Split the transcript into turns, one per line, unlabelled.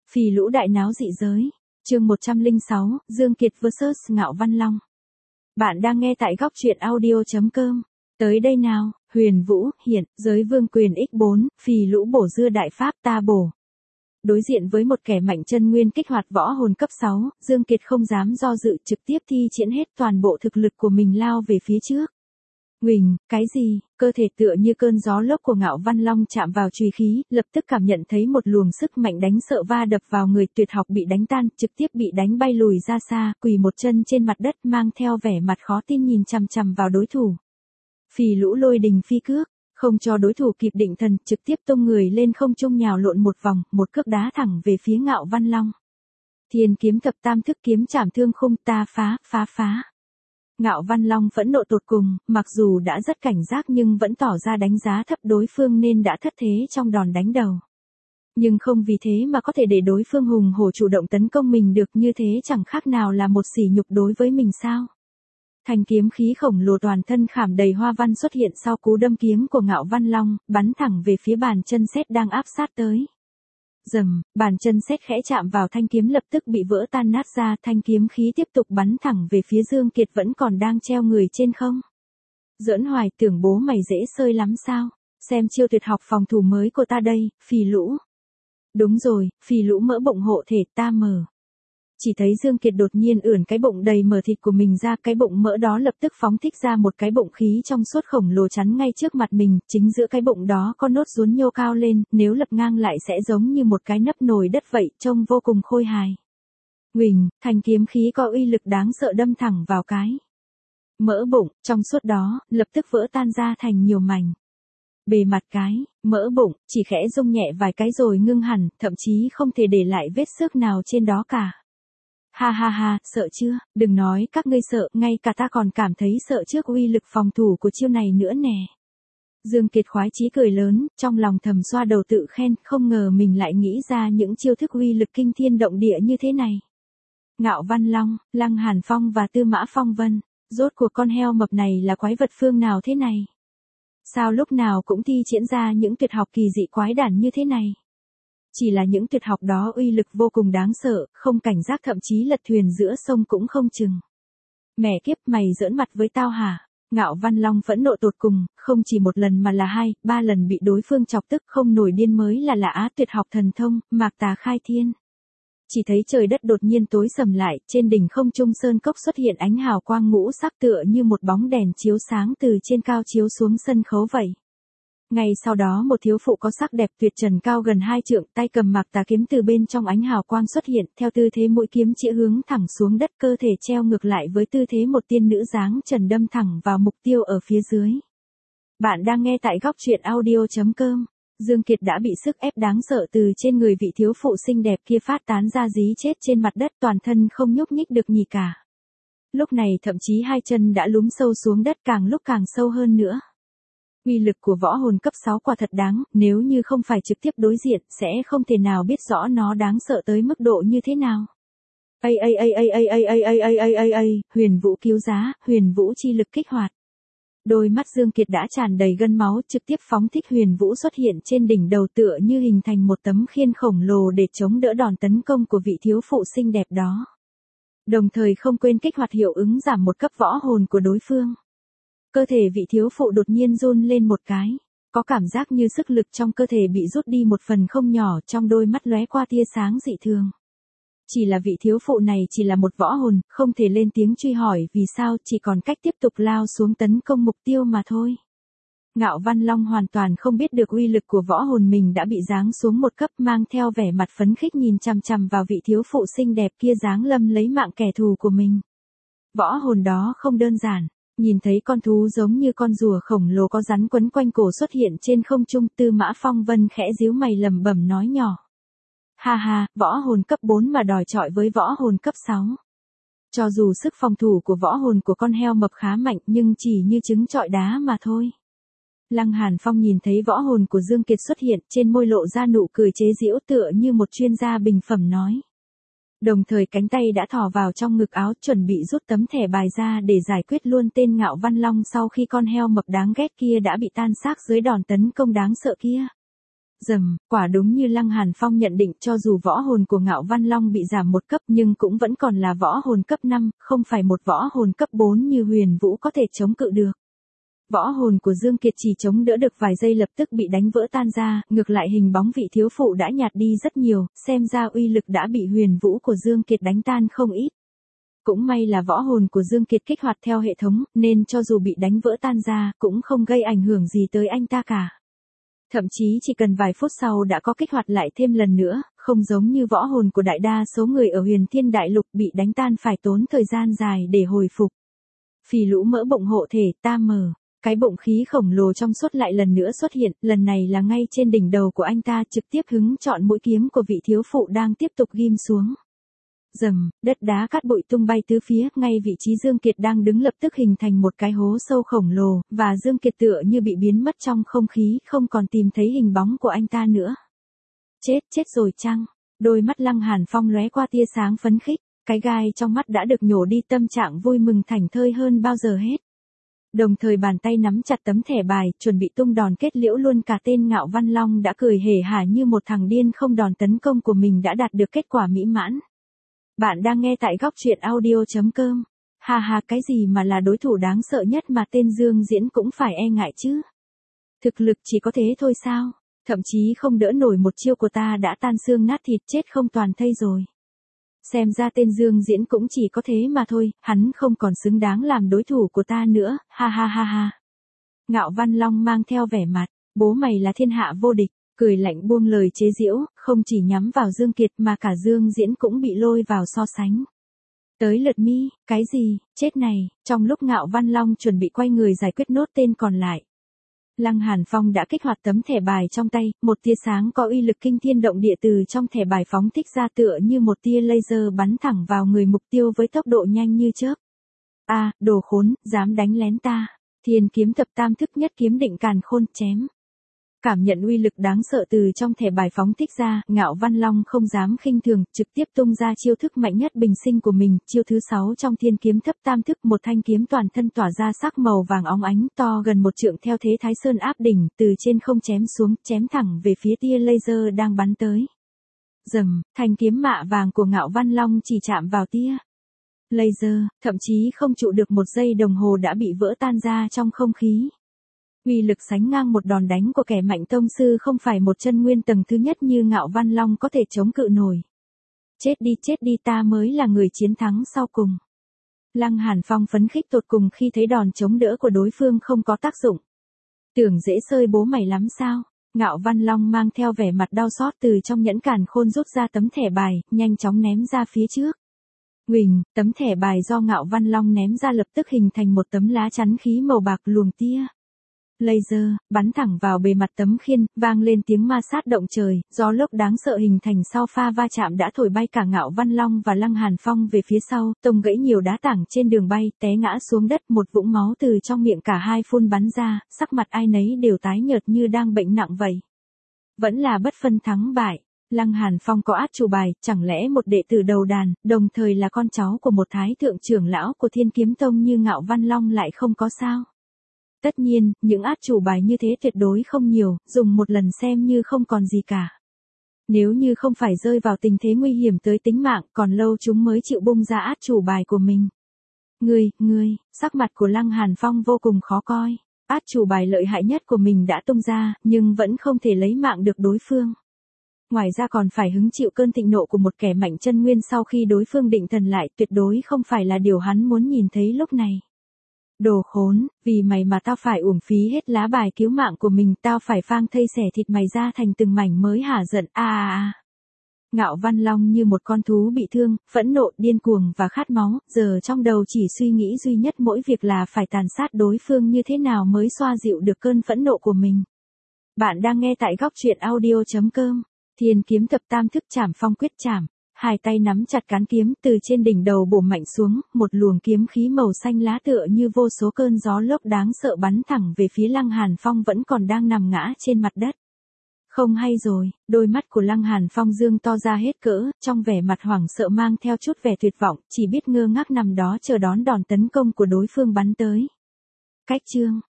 Phì lũ đại náo dị giới. Chương 106, Dương Kiệt vs Ngạo Văn Long. Bạn đang nghe tại góc truyện audio.com. Tới đây nào, Huyền Vũ, hiện, giới vương quyền x4, phì lũ bổ dưa đại pháp ta bổ. Đối diện với một kẻ mạnh chân nguyên kích hoạt võ hồn cấp 6, Dương Kiệt không dám do dự, trực tiếp thi triển hết toàn bộ thực lực của mình lao về phía trước. Huỳnh, cái gì? Cơ thể tựa như cơn gió lốc của Ngạo Văn Long chạm vào chùy khí, lập tức cảm nhận thấy một luồng sức mạnh đánh sợ va đập vào người, tuyệt học bị đánh tan, trực tiếp bị đánh bay lùi ra xa, quỳ một chân trên mặt đất, mang theo vẻ mặt khó tin nhìn chằm chằm vào đối thủ. Phì lũ lôi đình phi cước, không cho đối thủ kịp định thần, trực tiếp tung người lên không trung nhào lộn một vòng, một cước đá thẳng về phía Ngạo Văn Long. Thiên kiếm thập tam thức kiếm chảm thương khung, ta phá. Ngạo Văn Long phẫn nộ tột cùng, mặc dù đã rất cảnh giác nhưng vẫn tỏ ra đánh giá thấp đối phương nên đã thất thế trong đòn đánh đầu. Nhưng không vì thế mà có thể để đối phương hùng hổ chủ động tấn công mình được, như thế chẳng khác nào là một sỉ nhục đối với mình sao. Thanh kiếm khí khổng lồ toàn thân khảm đầy hoa văn xuất hiện sau cú đâm kiếm của Ngạo Văn Long, bắn thẳng về phía bàn chân sét đang áp sát tới. Rầm, bàn chân sét khẽ chạm vào thanh kiếm lập tức bị vỡ tan nát ra, thanh kiếm khí tiếp tục bắn thẳng về phía Dương Kiệt vẫn còn đang treo người trên không. Giỡn hoài, tưởng bố mày dễ sơi lắm sao? Xem chiêu tuyệt học phòng thủ mới của ta đây, phì lũ. Đúng rồi, phì lũ mỡ bụng hộ thể ta mở. Chỉ thấy Dương Kiệt đột nhiên ưỡn cái bụng đầy mỡ thịt của mình ra, cái bụng mỡ đó lập tức phóng thích ra một cái bụng khí trong suốt khổng lồ chắn ngay trước mặt mình, chính giữa cái bụng đó có nốt ruốn nhô cao lên, nếu lập ngang lại sẽ giống như một cái nắp nồi đất vậy, trông vô cùng khôi hài. Huỳnh, thanh kiếm khí có uy lực đáng sợ đâm thẳng vào cái mỡ bụng, trong suốt đó, lập tức vỡ tan ra thành nhiều mảnh. Bề mặt cái mỡ bụng chỉ khẽ rung nhẹ vài cái rồi ngưng hẳn, thậm chí không thể để lại vết xước nào trên đó cả. Ha, sợ chưa? Đừng nói các ngươi sợ, ngay cả ta còn cảm thấy sợ trước uy lực phòng thủ của chiêu này nữa nè. Dương Kiệt khoái chí cười lớn, trong lòng thầm xoa đầu tự khen, không ngờ mình lại nghĩ ra những chiêu thức uy lực kinh thiên động địa như thế này. Ngạo Văn Long, Lăng Hàn Phong và Tư Mã Phong Vân, rốt cuộc con heo mập này là quái vật phương nào thế này? Sao lúc nào cũng thi triển ra những tuyệt học kỳ dị quái đản như thế này? Chỉ là những tuyệt học đó uy lực vô cùng đáng sợ, không cảnh giác thậm chí lật thuyền giữa sông cũng không chừng. Mẹ kiếp, mày giỡn mặt với tao hả? Ngạo Văn Long phẫn nộ tột cùng, không chỉ một lần mà là 2, 3 lần bị đối phương chọc tức, không nổi điên mới là lạ. Tuyệt học thần thông, Mạc Tà Khai Thiên. Chỉ thấy trời đất đột nhiên tối sầm lại, trên đỉnh không trung sơn cốc xuất hiện ánh hào quang ngũ sắc tựa như một bóng đèn chiếu sáng từ trên cao chiếu xuống sân khấu vậy. Ngay sau đó một thiếu phụ có sắc đẹp tuyệt trần cao gần 2 trượng, tay cầm Mạc Tà kiếm từ bên trong ánh hào quang xuất hiện, theo tư thế mũi kiếm chĩa hướng thẳng xuống đất, cơ thể treo ngược lại với tư thế một tiên nữ dáng trần đâm thẳng vào mục tiêu ở phía dưới. Bạn đang nghe tại góc truyện audio.com. Dương Kiệt đã bị sức ép đáng sợ từ trên người vị thiếu phụ xinh đẹp kia phát tán ra dí chết trên mặt đất, toàn thân không nhúc nhích được nhì cả. Lúc này thậm chí 2 chân đã lún sâu xuống đất, càng lúc càng sâu hơn nữa. Uy lực của võ hồn cấp 6 quả thật đáng, nếu như không phải trực tiếp đối diện, sẽ không thể nào biết rõ nó đáng sợ tới mức độ như thế nào. Huyền Vũ cứu giá, Huyền Vũ chi lực kích hoạt. Đôi mắt Dương Kiệt đã tràn đầy gân máu, trực tiếp phóng thích Huyền Vũ xuất hiện trên đỉnh đầu tựa như hình thành một tấm khiên khổng lồ để chống đỡ đòn tấn công của vị thiếu phụ xinh đẹp đó. Đồng thời không quên kích hoạt hiệu ứng giảm một cấp võ hồn của đối phương. Cơ thể vị thiếu phụ đột nhiên run lên một cái, có cảm giác như sức lực trong cơ thể bị rút đi một phần không nhỏ, trong đôi mắt lóe qua tia sáng dị thường. Chỉ là vị thiếu phụ này chỉ là một võ hồn, không thể lên tiếng truy hỏi vì sao, chỉ còn cách tiếp tục lao xuống tấn công mục tiêu mà thôi. Ngạo Văn Long hoàn toàn không biết được uy lực của võ hồn mình đã bị giáng xuống một cấp, mang theo vẻ mặt phấn khích nhìn chằm chằm vào vị thiếu phụ xinh đẹp kia giáng lâm lấy mạng kẻ thù của mình. Võ hồn đó không đơn giản. Nhìn thấy con thú giống như con rùa khổng lồ có rắn quấn quanh cổ xuất hiện trên không trung, Tư Mã Phong Vân khẽ díu mày lẩm bẩm nói nhỏ. Ha, võ hồn cấp 4 mà đòi chọi với võ hồn cấp 6. Cho dù sức phòng thủ của võ hồn của con heo mập khá mạnh nhưng chỉ như trứng trọi đá mà thôi. Lăng Hàn Phong nhìn thấy võ hồn của Dương Kiệt xuất hiện, trên môi lộ ra nụ cười chế giễu tựa như một chuyên gia bình phẩm nói. Đồng thời cánh tay đã thò vào trong ngực áo, chuẩn bị rút tấm thẻ bài ra để giải quyết luôn tên Ngạo Văn Long sau khi con heo mập đáng ghét kia đã bị tan xác dưới đòn tấn công đáng sợ kia. Quả đúng như Lăng Hàn Phong nhận định, cho dù võ hồn của Ngạo Văn Long bị giảm một cấp nhưng cũng vẫn còn là võ hồn cấp 5, không phải một võ hồn cấp 4 như Huyền Vũ có thể chống cự được. Võ hồn của Dương Kiệt chỉ chống đỡ được vài giây lập tức bị đánh vỡ tan ra, ngược lại hình bóng vị thiếu phụ đã nhạt đi rất nhiều, xem ra uy lực đã bị Huyền Vũ của Dương Kiệt đánh tan không ít. Cũng may là võ hồn của Dương Kiệt kích hoạt theo hệ thống, nên cho dù bị đánh vỡ tan ra, cũng không gây ảnh hưởng gì tới anh ta cả. Thậm chí chỉ cần vài phút sau đã có kích hoạt lại thêm lần nữa, không giống như võ hồn của đại đa số người ở Huyền Thiên Đại Lục bị đánh tan phải tốn thời gian dài để hồi phục. Phì lũ mỡ bụng hộ thể, ta mở. Cái bụng khí khổng lồ trong suốt lại lần nữa xuất hiện, lần này là ngay trên đỉnh đầu của anh ta, trực tiếp hứng chọn mũi kiếm của vị thiếu phụ đang tiếp tục ghim xuống. Đất đá cát bụi tung bay tứ phía, ngay vị trí Dương Kiệt đang đứng lập tức hình thành một cái hố sâu khổng lồ, và Dương Kiệt tựa như bị biến mất trong không khí, không còn tìm thấy hình bóng của anh ta nữa. Chết rồi chăng? Đôi mắt Lăng Hàn Phong lóe qua tia sáng phấn khích, cái gai trong mắt đã được nhổ đi, tâm trạng vui mừng thảnh thơi hơn bao giờ hết. Đồng thời bàn tay nắm chặt tấm thẻ bài, chuẩn bị tung đòn kết liễu luôn cả tên Ngạo Văn Long đã cười hề hả như một thằng điên, không đòn tấn công của mình đã đạt được kết quả mỹ mãn. Bạn đang nghe tại góc truyện audio.com. Ha, cái gì mà là đối thủ đáng sợ nhất mà tên Dương Diễn cũng phải e ngại chứ? Thực lực chỉ có thế thôi sao? Thậm chí không đỡ nổi một chiêu của ta đã tan xương nát thịt, chết không toàn thây rồi. Xem ra tên Dương Diễn cũng chỉ có thế mà thôi, hắn không còn xứng đáng làm đối thủ của ta nữa, ha. Ngạo Văn Long mang theo vẻ mặt, bố mày là thiên hạ vô địch, cười lạnh buông lời chế giễu, không chỉ nhắm vào Dương Kiệt mà cả Dương Diễn cũng bị lôi vào so sánh. Tới lượt mi, cái gì, chết này, trong lúc Ngạo Văn Long chuẩn bị quay người giải quyết nốt tên còn lại. Lăng Hàn Phong đã kích hoạt tấm thẻ bài trong tay, một tia sáng có uy lực kinh thiên động địa từ trong thẻ bài phóng thích ra tựa như một tia laser bắn thẳng vào người mục tiêu với tốc độ nhanh như chớp. Đồ khốn, dám đánh lén ta. Thiên kiếm thập tam thức nhất kiếm định càn khôn, chém. Cảm nhận uy lực đáng sợ từ trong thẻ bài phóng thích ra, Ngạo Văn Long không dám khinh thường, trực tiếp tung ra chiêu thức mạnh nhất bình sinh của mình, chiêu thứ 6 trong thiên kiếm thập tam thức, một thanh kiếm toàn thân tỏa ra sắc màu vàng óng ánh, to gần 1 trượng theo thế Thái Sơn áp đỉnh, từ trên không chém xuống, chém thẳng về phía tia laser đang bắn tới. Thanh kiếm mạ vàng của Ngạo Văn Long chỉ chạm vào tia laser, thậm chí không trụ được 1 giây đồng hồ đã bị vỡ tan ra trong không khí. Uy lực sánh ngang một đòn đánh của kẻ mạnh tông sư, không phải một chân nguyên tầng thứ nhất như Ngạo Văn Long có thể chống cự nổi. Chết đi, ta mới là người chiến thắng sau cùng. Lăng Hàn Phong phấn khích tột cùng khi thấy đòn chống đỡ của đối phương không có tác dụng. Tưởng dễ sơi bố mày lắm sao? Ngạo Văn Long mang theo vẻ mặt đau xót từ trong nhẫn càn khôn rút ra tấm thẻ bài, nhanh chóng ném ra phía trước. Huỳnh, tấm thẻ bài do Ngạo Văn Long ném ra lập tức hình thành một tấm lá chắn khí màu bạc luồng tia laser, bắn thẳng vào bề mặt tấm khiên, vang lên tiếng ma sát động trời, gió lốc đáng sợ hình thành sau pha va chạm đã thổi bay cả Ngạo Văn Long và Lăng Hàn Phong về phía sau, tông gãy nhiều đá tảng trên đường bay, té ngã xuống đất, một vũng máu từ trong miệng cả hai phun bắn ra, sắc mặt ai nấy đều tái nhợt như đang bệnh nặng vậy. Vẫn là bất phân thắng bại. Lăng Hàn Phong có át chủ bài, chẳng lẽ một đệ tử đầu đàn, đồng thời là con cháu của một thái thượng trưởng lão của Thiên Kiếm Tông như Ngạo Văn Long lại không có sao? Tất nhiên, những át chủ bài như thế tuyệt đối không nhiều, dùng một lần xem như không còn gì cả. Nếu như không phải rơi vào tình thế nguy hiểm tới tính mạng, còn lâu chúng mới chịu bung ra át chủ bài của mình. Ngươi, sắc mặt của Lăng Hàn Phong vô cùng khó coi. Át chủ bài lợi hại nhất của mình đã tung ra, nhưng vẫn không thể lấy mạng được đối phương. Ngoài ra còn phải hứng chịu cơn thịnh nộ của một kẻ mạnh chân nguyên sau khi đối phương định thần lại, tuyệt đối không phải là điều hắn muốn nhìn thấy lúc này. Đồ khốn, vì mày mà tao phải uổng phí hết lá bài cứu mạng của mình, tao phải phang thây xẻ thịt mày ra thành từng mảnh mới hả giận. Ngạo Văn Long như một con thú bị thương, phẫn nộ, điên cuồng và khát máu, giờ trong đầu chỉ suy nghĩ duy nhất mỗi việc là phải tàn sát đối phương như thế nào mới xoa dịu được cơn phẫn nộ của mình. Bạn đang nghe tại góc truyện audio.com. Thiên kiếm thập tam thức chảm phong quyết chảm. Hai tay nắm chặt cán kiếm, từ trên đỉnh đầu bổ mạnh xuống, một luồng kiếm khí màu xanh lá tựa như vô số cơn gió lốc đáng sợ bắn thẳng về phía Lăng Hàn Phong vẫn còn đang nằm ngã trên mặt đất. Không hay rồi, đôi mắt của Lăng Hàn Phong dương to ra hết cỡ, trong vẻ mặt hoảng sợ mang theo chút vẻ tuyệt vọng, chỉ biết ngơ ngác nằm đó chờ đón đòn tấn công của đối phương bắn tới. Cách chương,